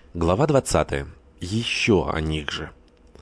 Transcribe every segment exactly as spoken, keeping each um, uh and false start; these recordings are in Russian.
Глава двадцатая. Еще о них же.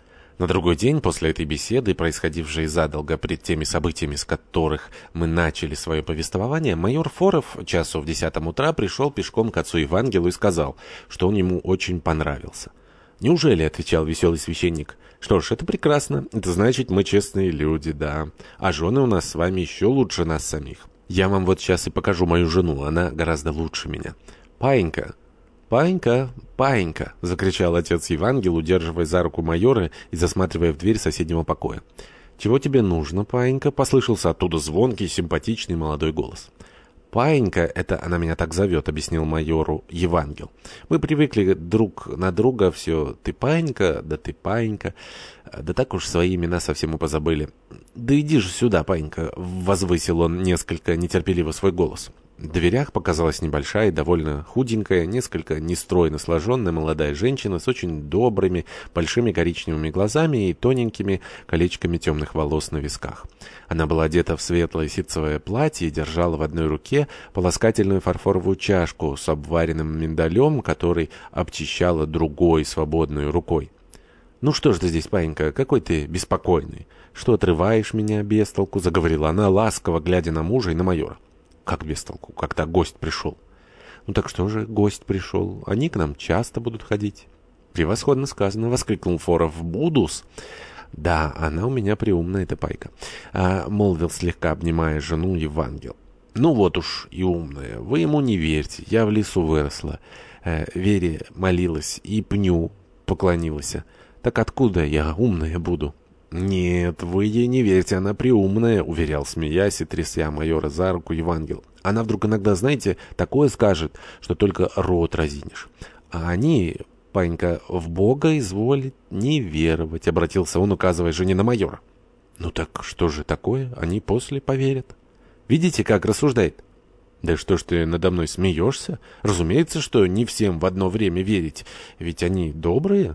На другой день после этой беседы, происходившей задолго пред теми событиями, с которых мы начали свое повествование, майор Форов часу в десятом утра пришел пешком к отцу Евангелу и сказал, что он ему очень понравился. «Неужели?» — отвечал веселый священник. «Что ж, это прекрасно. Это значит, мы честные люди, да. А жены у нас с вами еще лучше нас самих. Я вам вот сейчас и покажу мою жену. Она гораздо лучше меня. Паинька». «Паинька, паинька!» — закричал отец Евангел, удерживая за руку майора и засматривая в дверь соседнего покоя. «Чего тебе нужно, паинька?» — послышался оттуда звонкий, симпатичный молодой голос. «Паинька — это она меня так зовет», — объяснил майору Евангел. «Мы привыкли друг на друга все «ты паинька», да «ты паинька», да так уж свои имена совсем и позабыли». «Да иди же сюда, паинька», — возвысил он несколько нетерпеливо свой голос. В дверях показалась небольшая и довольно худенькая, несколько нестройно сложенная молодая женщина с очень добрыми, большими коричневыми глазами и тоненькими колечками темных волос на висках. Она была одета в светлое ситцевое платье и держала в одной руке полоскательную фарфоровую чашку с обваренным миндалем, который обчищала другой свободной рукой. «Ну что ж ты здесь, паинька, какой ты беспокойный? Что отрываешь меня без толку?» — заговорила она, ласково глядя на мужа и на майора. «Как без толку? Когда гость пришел?» «Ну так что же, гость пришел. Они к нам часто будут ходить». «Превосходно сказано!» — воскликнул Форов. «Будус!» «Да, она у меня приумная, эта пайка», а, — молвил, слегка обнимая жену Евангел. «Ну вот уж и умная. Вы ему не верьте. Я в лесу выросла. Э, Вере молилась и пню поклонилась. Так откуда я умная буду?» «Нет, вы ей не верьте, она приумная», — уверял, смеясь и тряся майора за руку Евангел. «Она вдруг иногда, знаете, такое скажет, что только рот разинешь. А они, панька, в Бога изволит не веровать», — обратился он, указывая жене на майора. «Ну так что же такое? Они после поверят. Видите, как рассуждает?» «Да что ж ты надо мной смеешься? Разумеется, что не всем в одно время верить, ведь они добрые».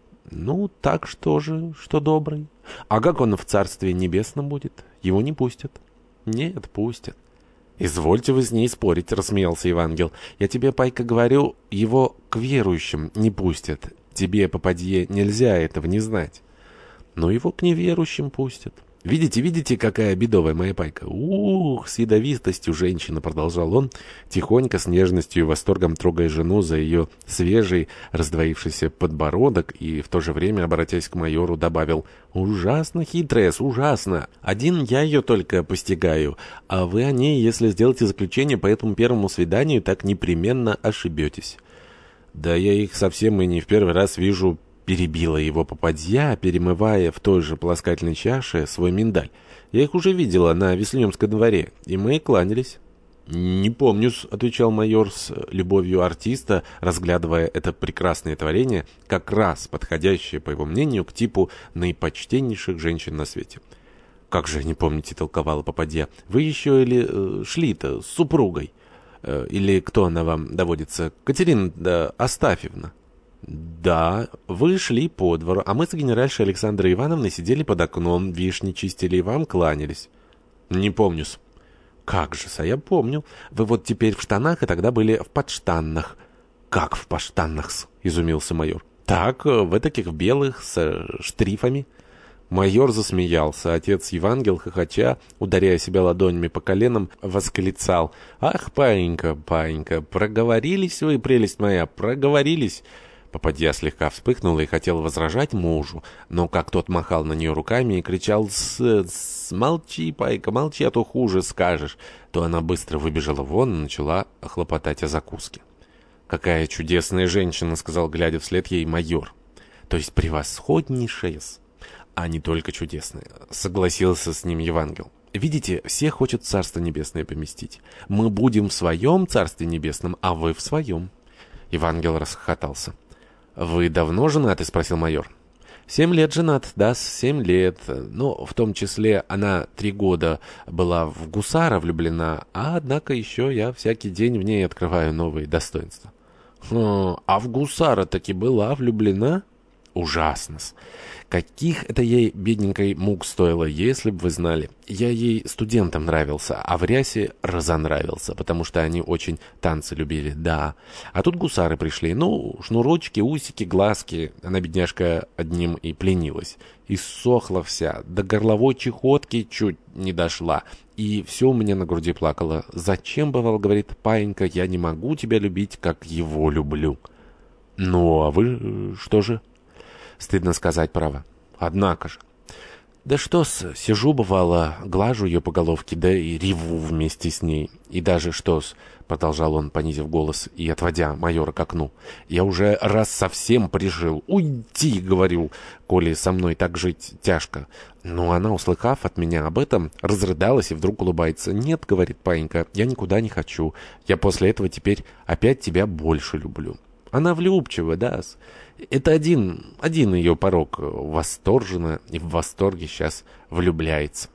«Ну, так что же, что добрый. А как он в Царстве Небесном будет? Его не пустят». «Нет, пустят». «Извольте вы с ней спорить», — рассмеялся Евангел. «Я тебе, пайка, говорю, его к верующим не пустят. Тебе, попадье, нельзя этого не знать». «Но его к неверующим пустят». «Видите, видите, какая бедовая моя пайка? Ух, с ядовитостью женщина», — продолжал он, тихонько, с нежностью и восторгом трогая жену за ее свежий, раздвоившийся подбородок и в то же время, обратясь к майору, добавил: «Ужасно хитрая, ужасно. Один я ее только постигаю, а вы о ней, если сделаете заключение по этому первому свиданию, так непременно ошибетесь». «Да я их совсем и не в первый раз вижу», — перебила его попадья, перемывая в той же полоскательной чаше свой миндаль. «Я их уже видела на Веслемском дворе, и мы кланялись». «Не помню-с», — отвечал майор с любовью артиста, разглядывая это прекрасное творение, как раз подходящее, по его мнению, к типу наипочтеннейших женщин на свете. «Как же не помните?» — толковала попадья. «Вы еще или э, шли-то с супругой? Э, или кто она вам доводится? Катерина да, Астафьевна?» «Да, вы шли по двору, а мы с генеральшей Александрой Ивановной сидели под окном, вишни чистили и вам кланялись». «Не помню-с». «Как же-с, а я помню. Вы вот теперь в штанах, и тогда были в подштаннах». «Как в подштаннах-с?» — изумился майор. «Так, в таких белых, с штрифами». Майор засмеялся. Отец Евангел, хохоча, ударяя себя ладонями по коленам, восклицал: «Ах, паинька, паинька, проговорились вы, прелесть моя, проговорились!» Попадья слегка вспыхнула и хотела возражать мужу, но как тот махал на нее руками и кричал: «С -с «Молчи, пайка, молчи, а то хуже скажешь», то она быстро выбежала вон и начала хлопотать о закуске. «Какая чудесная женщина», — сказал, глядя вслед ей майор. «То есть превосходнейшая, а не только чудесная», — согласился с ним Евангел. «Видите, все хочет в Царство Небесное поместить. Мы будем в своем Царстве Небесном, а вы в своем». Евангел расхохотался. «Вы давно женаты?» — спросил майор. «Семь лет женат, да, семь лет. Но в том числе она три года была в гусара влюблена, а однако еще я всякий день в ней открываю новые достоинства». «Хм, а в гусара таки была влюблена?» ужасно-с. Каких это ей, бедненькой, мук стоило, если бы вы знали. Я ей студентам нравился, а в рясе разонравился, потому что они очень танцы любили, да. А тут гусары пришли, ну, шнурочки, усики, глазки. Она, бедняжка, одним и пленилась. И сохла вся, до горловой чехотки чуть не дошла. И все у меня на груди плакало. «Зачем, бывал, — говорит, — паинька, я не могу тебя любить, как его люблю». «Ну, а вы что же?» «Стыдно сказать, право. Однако же». «Да что-с, сижу, бывало, глажу ее по головке, да и реву вместе с ней. И даже что-с, — продолжал он, понизив голос и отводя майора к окну, — я уже раз совсем прижил. Уйди, — говорю, — коли со мной так жить тяжко». Но она, услыхав от меня об этом, разрыдалась и вдруг улыбается. «Нет, — говорит, — паинька, я никуда не хочу. Я после этого теперь опять тебя больше люблю». Она влюбчива, да-с. Это один, один ее порок. Восторженно и в восторге сейчас влюбляется.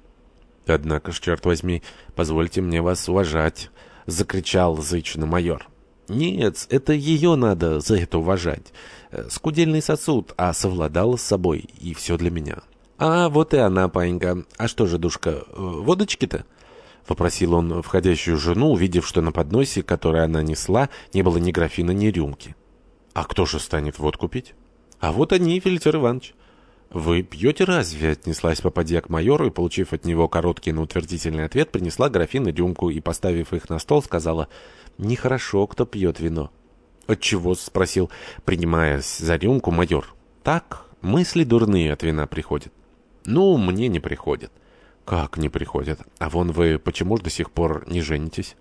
«Однако ж, черт возьми, позвольте мне вас уважать», — закричал зычно майор. «Нет, это ее надо за это уважать. Скудельный сосуд, а совладала с собой, и все для меня». «А вот и она, паинька. А что же, душка, водочки-то?» — вопросил он входящую жену, увидев, что на подносе, который она несла, не было ни графина, ни рюмки. «А кто же станет водку пить?» «А вот они, Филитер Иванович». «Вы пьете разве?» — отнеслась попадья к майору и, получив от него короткий, но утвердительный ответ, принесла графин и рюмку и, поставив их на стол, сказала: «Нехорошо, кто пьет вино». «Отчего?» — спросил, принимаясь за рюмку, майор. «Так, мысли дурные от вина приходят». «Ну, мне не приходят». «Как не приходят? А вон вы почему же до сих пор не женитесь?»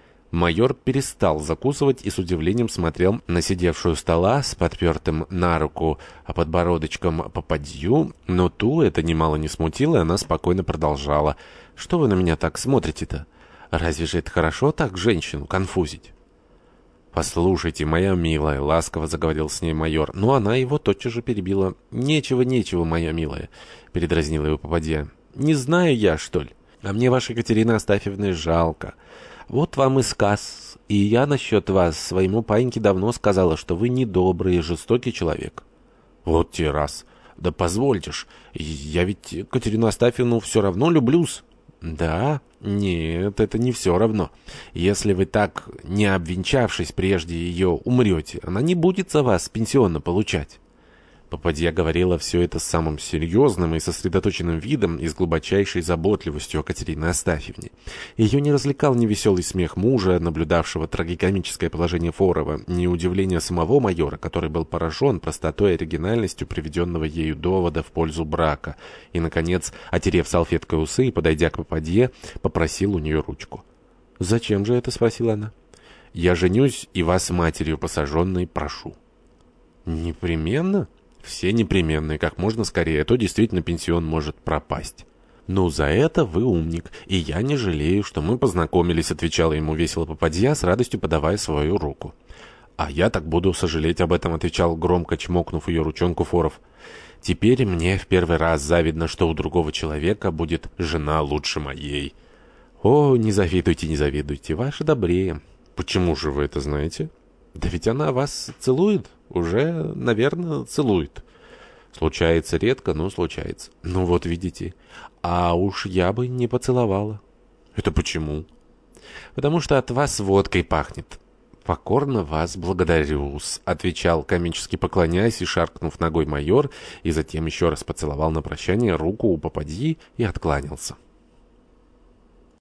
Майор перестал закусывать и с удивлением смотрел на сидевшую у стола с подпертым на руку подбородочком попадью, но ту это немало не смутило, и она спокойно продолжала. «Что вы на меня так смотрите-то? Разве же это хорошо так женщину конфузить?» «Послушайте, моя милая», — ласково заговорил с ней майор, но она его тотчас же перебила. «Нечего, нечего, моя милая», — передразнила его попадья. «Не знаю я, что ли? А мне вашей Екатерины Астафьевны жалко. Вот вам и сказ. И я насчет вас своему паиньке давно сказала, что вы недобрый и жестокий человек». «Вот те раз. Да позвольте ж, я ведь Екатерину Астафьевну все равно люблю-с». «Да? Нет, это не все равно. Если вы так, не обвенчавшись прежде ее, умрете, она не будет за вас пенсионно получать». Попадья говорила все это с самым серьезным и сосредоточенным видом и с глубочайшей заботливостью о Катерине Астафьевне. Ее не развлекал ни веселый смех мужа, наблюдавшего трагикомическое положение Форова, ни удивление самого майора, который был поражен простотой и оригинальностью приведенного ею довода в пользу брака, и, наконец, отерев салфеткой усы и, подойдя к попадье, попросил у нее ручку. «Зачем же это?» — спросила она. «Я женюсь и вас матерью посаженной прошу». «Непременно?» «Все непременные, как можно скорее, а то действительно пенсион может пропасть». «Ну, за это вы умник, и я не жалею, что мы познакомились», — отвечала ему весело попадья, с радостью подавая свою руку. «А я так буду сожалеть об этом», — отвечал громко, чмокнув ее ручонку Форов. «Теперь мне в первый раз завидно, что у другого человека будет жена лучше моей». «О, не завидуйте, не завидуйте, ваша добрее». «Почему же вы это знаете?» «Да ведь она вас целует, уже, наверное, целует». «Случается редко, но случается». «Ну вот видите, а уж я бы не поцеловала». «Это почему?» «Потому что от вас водкой пахнет». «Покорно вас благодарю-с», — отвечал, комически поклоняясь и шаркнув ногой майор, и затем еще раз поцеловал на прощание руку у попадьи и откланялся.